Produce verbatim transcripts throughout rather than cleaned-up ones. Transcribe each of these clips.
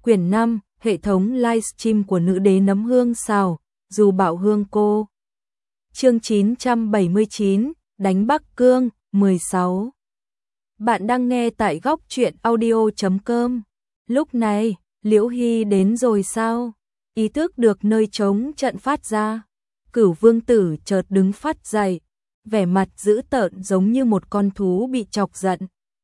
Quyển năm, hệ thống livestream của nữ đế nấm hương xào, dù bạo hương cô. Chương chín trăm bảy mươi chín, đánh Bắc Cương, mười sáu. Bạn đang nghe tại góc truyện audio chấm com. Lúc này, Liễu Hy đến rồi sao? Ý thức được nơi trống trận phát ra. Cửu vương tử chợt đứng phát dậy, vẻ mặt dữ tợn giống như một con thú bị chọc giận.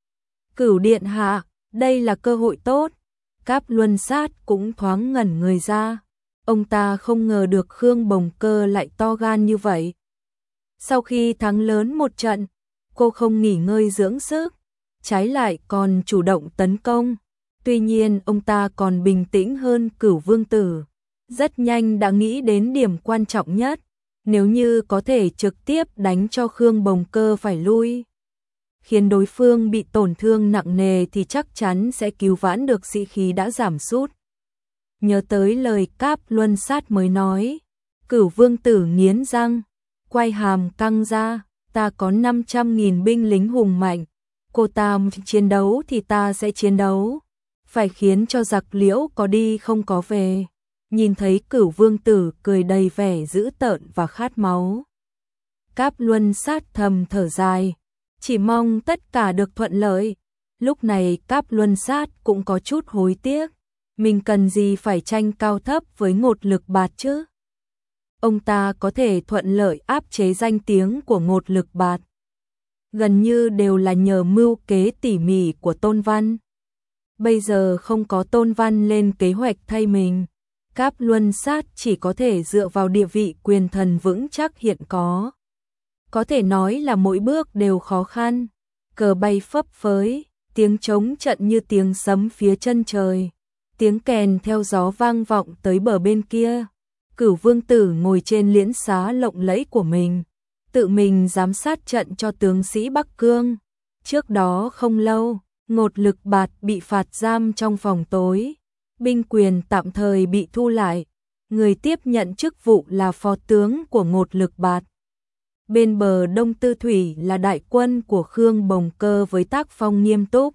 Cửu điện hạ, đây là cơ hội tốt. Cáp Luân Sát cũng thoáng ngẩn người ra. Ông ta không ngờ được Khương Bồng Cơ lại to gan như vậy. Sau khi thắng lớn một trận, cô không nghỉ ngơi dưỡng sức, trái lại còn chủ động tấn công. Tuy nhiên ông ta còn bình tĩnh hơn Cửu vương tử. Rất nhanh đã nghĩ đến điểm quan trọng nhất. Nếu như có thể trực tiếp đánh cho Khương Bồng Cơ phải lui, khiến đối phương bị tổn thương nặng nề thì chắc chắn sẽ cứu vãn được sĩ khí đã giảm sút. Nhớ tới lời Cáp Luân Sát mới nói, Cửu vương tử nghiến răng, quay hàm căng ra, ta có năm trăm nghìn binh lính hùng mạnh, cô ta chiến đấu thì ta sẽ chiến đấu, phải khiến cho giặc Liễu có đi không có về. Nhìn thấy Cửu vương tử cười đầy vẻ dữ tợn và khát máu, Cáp Luân Sát thầm thở dài, chỉ mong tất cả được thuận lợi. Lúc này Cáp Luân Sát cũng có chút hối tiếc, mình cần gì phải tranh cao thấp với Ngột Lực Bạt chứ? Ông ta có thể thuận lợi áp chế danh tiếng của Ngột Lực Bạt, gần như đều là nhờ mưu kế tỉ mỉ của Tôn Văn. Bây giờ không có Tôn Văn lên kế hoạch thay mình, Cáp Luân Sát chỉ có thể dựa vào địa vị quyền thần vững chắc hiện có. Có thể nói là mỗi bước đều khó khăn, cờ bay phấp phới, tiếng trống trận như tiếng sấm phía chân trời, tiếng kèn theo gió vang vọng tới bờ bên kia. Cửu vương tử ngồi trên liễn xá lộng lẫy của mình, tự mình giám sát trận cho tướng sĩ Bắc Cương. Trước đó không lâu, Ngột Lực Bạt bị phạt giam trong phòng tối, binh quyền tạm thời bị thu lại, người tiếp nhận chức vụ là phó tướng của Ngột Lực Bạt. Bên bờ Đông Tư Thủy là đại quân của Khương Bồng Cơ với tác phong nghiêm túc.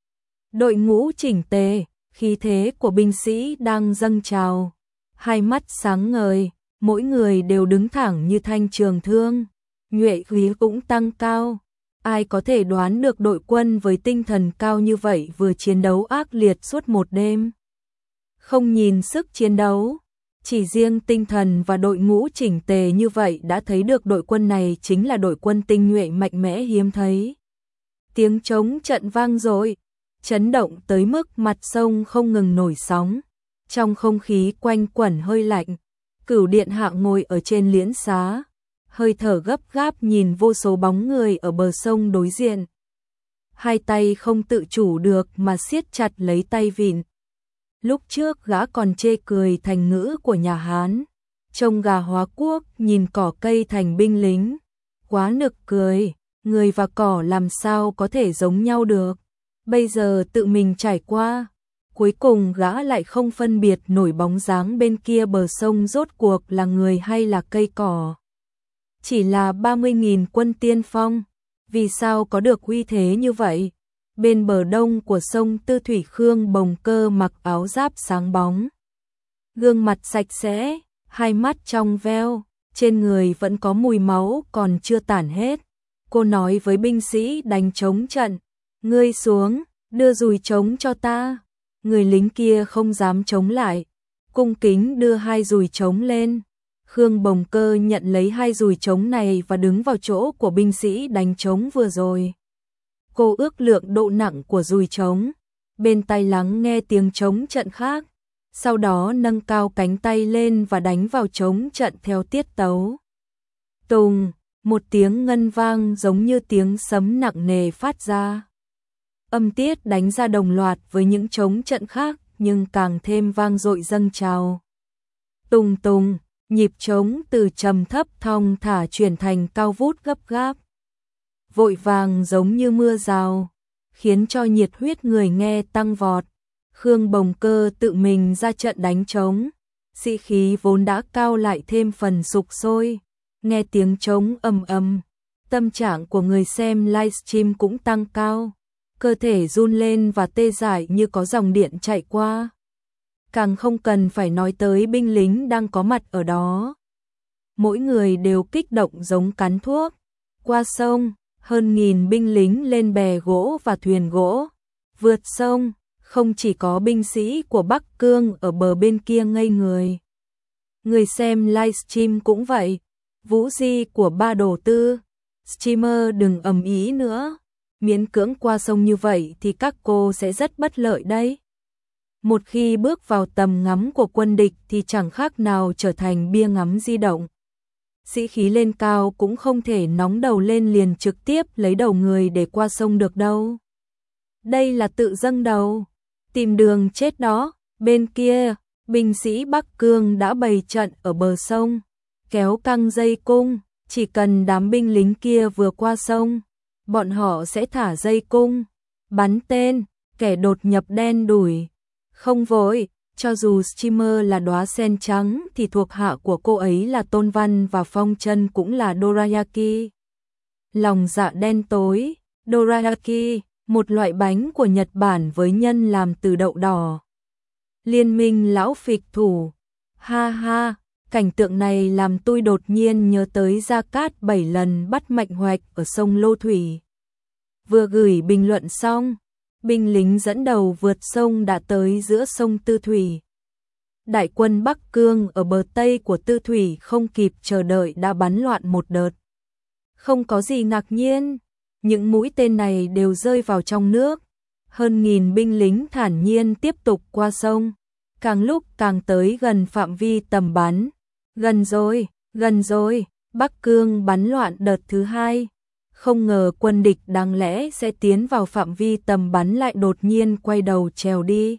Đội ngũ chỉnh tề, khí thế của binh sĩ đang dâng trào, hai mắt sáng ngời, mỗi người đều đứng thẳng như thanh trường thương, nhuệ khí cũng tăng cao. Ai có thể đoán được đội quân với tinh thần cao như vậy vừa chiến đấu ác liệt suốt một đêm. Không nhìn sức chiến đấu, chỉ riêng tinh thần và đội ngũ chỉnh tề như vậy đã thấy được đội quân này chính là đội quân tinh nhuệ mạnh mẽ hiếm thấy. Tiếng trống trận vang dội, chấn động tới mức mặt sông không ngừng nổi sóng. Trong không khí quanh quẩn hơi lạnh, Cửu điện hạ ngồi ở trên liễn xá, hơi thở gấp gáp nhìn vô số bóng người ở bờ sông đối diện. Hai tay không tự chủ được mà siết chặt lấy tay vịn. Lúc trước gã còn chê cười thành ngữ của nhà Hán, trông gà hóa quốc nhìn cỏ cây thành binh lính. Quá nực cười, người và cỏ làm sao có thể giống nhau được. Bây giờ tự mình trải qua, cuối cùng gã lại không phân biệt nổi bóng dáng bên kia bờ sông rốt cuộc là người hay là cây cỏ. Chỉ là ba mươi nghìn quân tiên phong, vì sao có được uy thế như vậy? Bên bờ đông của sông Tư Thủy, Khương Bồng Cơ mặc áo giáp sáng bóng, gương mặt sạch sẽ, hai mắt trong veo, trên người vẫn có mùi máu còn chưa tản hết. Cô nói với binh sĩ đánh trống trận, ngươi xuống, đưa dùi trống cho ta. Người lính kia không dám chống lại, cung kính đưa hai dùi trống lên. Khương Bồng Cơ nhận lấy hai dùi trống này và đứng vào chỗ của binh sĩ đánh trống vừa rồi. Cô ước lượng độ nặng của dùi trống, bên tai lắng nghe tiếng trống trận khác, sau đó nâng cao cánh tay lên và đánh vào trống trận theo tiết tấu. Tùng, một tiếng ngân vang giống như tiếng sấm nặng nề phát ra. Âm tiết đánh ra đồng loạt với những trống trận khác nhưng càng thêm vang dội dâng trào. Tùng tùng, nhịp trống từ trầm thấp thong thả chuyển thành cao vút gấp gáp, vội vàng giống như mưa rào, khiến cho nhiệt huyết người nghe tăng vọt. Khương Bồng Cơ tự mình ra trận đánh trống, sĩ khí vốn đã cao lại thêm phần sục sôi. Nghe tiếng trống ầm ầm, tâm trạng của người xem livestream cũng tăng cao, cơ thể run lên và tê dại như có dòng điện chạy qua. càng không cần phải nói tới binh lính đang có mặt ở đó. Mỗi người đều kích động giống cắn thuốc. Qua sông, hơn nghìn binh lính lên bè gỗ và thuyền gỗ. Vượt sông, không chỉ có binh sĩ của Bắc Cương ở bờ bên kia ngây người. Người xem livestream cũng vậy. Vũ di của Ba Đồ Tư. Streamer đừng ầm ĩ nữa. Miễn cưỡng qua sông như vậy thì các cô sẽ rất bất lợi đấy. Một khi bước vào tầm ngắm của quân địch thì chẳng khác nào trở thành bia ngắm di động. Sĩ khí lên cao cũng không thể nóng đầu lên liền trực tiếp lấy đầu người để qua sông được đâu. Đây là tự dâng đầu, tìm đường chết đó. Bên kia, binh sĩ Bắc Cương đã bày trận ở bờ sông, kéo căng dây cung, chỉ cần đám binh lính kia vừa qua sông, bọn họ sẽ thả dây cung, bắn tên, kẻ đột nhập đen đủi. Không vội, cho dù streamer là đóa sen trắng thì thuộc hạ của cô ấy là Tôn Văn và Phong Chân cũng là dorayaki. Lòng dạ đen tối, dorayaki, một loại bánh của Nhật Bản với nhân làm từ đậu đỏ. Liên minh lão phịch thủ. Ha ha, cảnh tượng này làm tôi đột nhiên nhớ tới Gia Cát bảy lần bắt Mạnh Hoạch ở sông Lô Thủy. Vừa gửi bình luận xong, binh lính dẫn đầu vượt sông đã tới giữa sông Tư Thủy. Đại quân Bắc Cương ở bờ tây của Tư Thủy không kịp chờ đợi đã bắn loạn một đợt. Không có gì ngạc nhiên, những mũi tên này đều rơi vào trong nước. Hơn nghìn binh lính thản nhiên tiếp tục qua sông, càng lúc càng tới gần phạm vi tầm bắn. Gần rồi, gần rồi, Bắc Cương bắn loạn đợt thứ hai. Không ngờ quân địch đáng lẽ sẽ tiến vào phạm vi tầm bắn lại đột nhiên quay đầu trèo đi,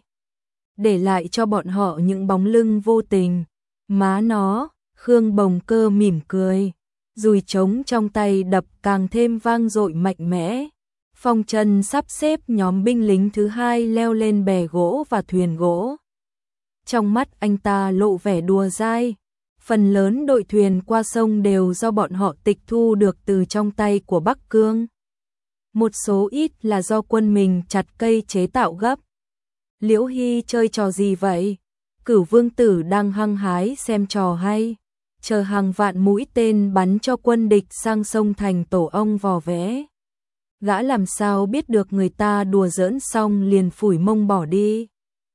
để lại cho bọn họ những bóng lưng vô tình. Má nó, Khương Bồng Cơ mỉm cười, dùi trống trong tay đập càng thêm vang dội mạnh mẽ. Phong Trần sắp xếp nhóm binh lính thứ hai leo lên bè gỗ và thuyền gỗ. Trong mắt anh ta lộ vẻ đùa dai. Phần lớn đội thuyền qua sông đều do bọn họ tịch thu được từ trong tay của Bắc Cương. Một số ít là do quân mình chặt cây chế tạo gấp. Liễu Hy chơi trò gì vậy? Cửu Vương Tử đang hăng hái xem trò hay, chờ hàng vạn mũi tên bắn cho quân địch sang sông thành tổ ong vò vẽ. Gã làm sao biết được người ta đùa giỡn xong liền phủi mông bỏ đi.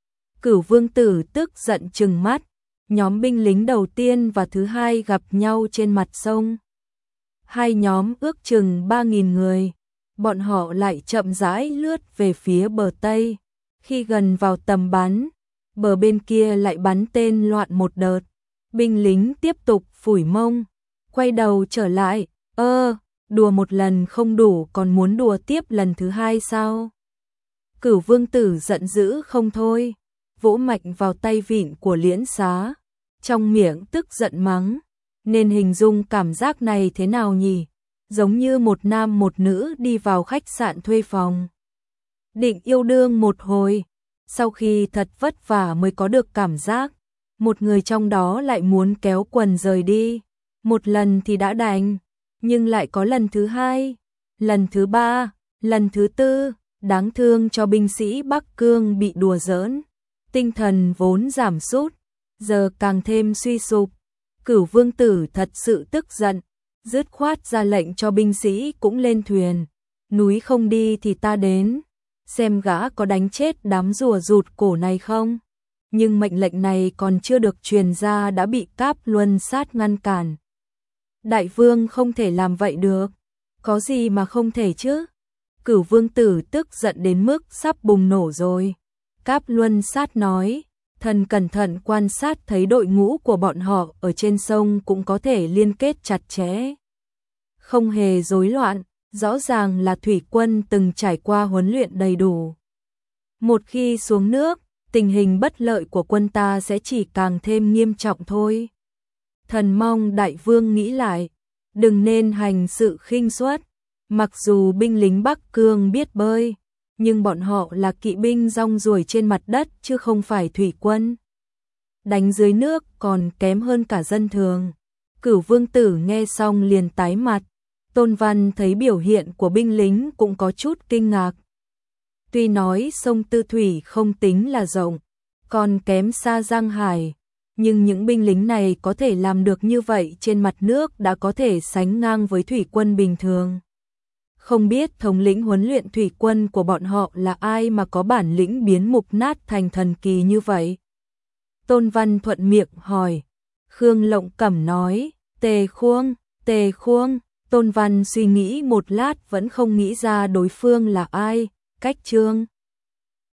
Cửu Vương Tử tức giận trừng mắt. Nhóm binh lính đầu tiên và thứ hai gặp nhau trên mặt sông. Hai nhóm ước chừng ba nghìn người. Bọn họ lại chậm rãi lướt về phía bờ tây. Khi gần vào tầm bắn, bờ bên kia lại bắn tên loạn một đợt. Binh lính tiếp tục phủi mông, quay đầu trở lại. Ơ, đùa một lần không đủ còn muốn đùa tiếp lần thứ hai sao? Cửu Vương Tử giận dữ không thôi, vỗ mạnh vào tay vịn của Liễn Xá. Trong miệng tức giận mắng, nên hình dung cảm giác này thế nào nhỉ? Giống như một nam một nữ đi vào khách sạn thuê phòng. Định yêu đương một hồi, sau khi thật vất vả mới có được cảm giác, một người trong đó lại muốn kéo quần rời đi. Một lần thì đã đành, nhưng lại có lần thứ hai, lần thứ ba, lần thứ tư. Đáng thương cho binh sĩ Bắc Cương bị đùa giỡn, tinh thần vốn giảm sút, giờ càng thêm suy sụp. Cửu Vương Tử thật sự tức giận, dứt khoát ra lệnh cho binh sĩ cũng lên thuyền. Núi không đi thì ta đến, xem gã có đánh chết đám rùa rụt cổ này không. Nhưng mệnh lệnh này còn chưa được truyền ra đã bị Cáp Luân Sát ngăn cản. Đại vương không thể làm vậy được. Có gì mà không thể chứ? Cửu Vương Tử tức giận đến mức sắp bùng nổ rồi. Cáp Luân Sát nói, thần cẩn thận quan sát thấy đội ngũ của bọn họ ở trên sông cũng có thể liên kết chặt chẽ, không hề rối loạn, rõ ràng là thủy quân từng trải qua huấn luyện đầy đủ. Một khi xuống nước, tình hình bất lợi của quân ta sẽ chỉ càng thêm nghiêm trọng thôi. Thần mong đại vương nghĩ lại, đừng nên hành sự khinh suất. Mặc dù binh lính Bắc Cương biết bơi, nhưng bọn họ là kỵ binh rong ruổi trên mặt đất chứ không phải thủy quân. Đánh dưới nước còn kém hơn cả dân thường. Cửu Vương Tử nghe xong liền tái mặt. Tôn Văn thấy biểu hiện của binh lính cũng có chút kinh ngạc. Tuy nói sông Tư Thủy không tính là rộng, còn kém xa Giang Hải, nhưng những binh lính này có thể làm được như vậy trên mặt nước đã có thể sánh ngang với thủy quân bình thường. Không biết thống lĩnh huấn luyện thủy quân của bọn họ là ai mà có bản lĩnh biến mục nát thành thần kỳ như vậy? Tôn Văn thuận miệng hỏi. Khương Lộng Cẩm nói, Tề Khuông, Tề Khuông. Tôn Văn suy nghĩ một lát vẫn không nghĩ ra đối phương là ai. Cách Trương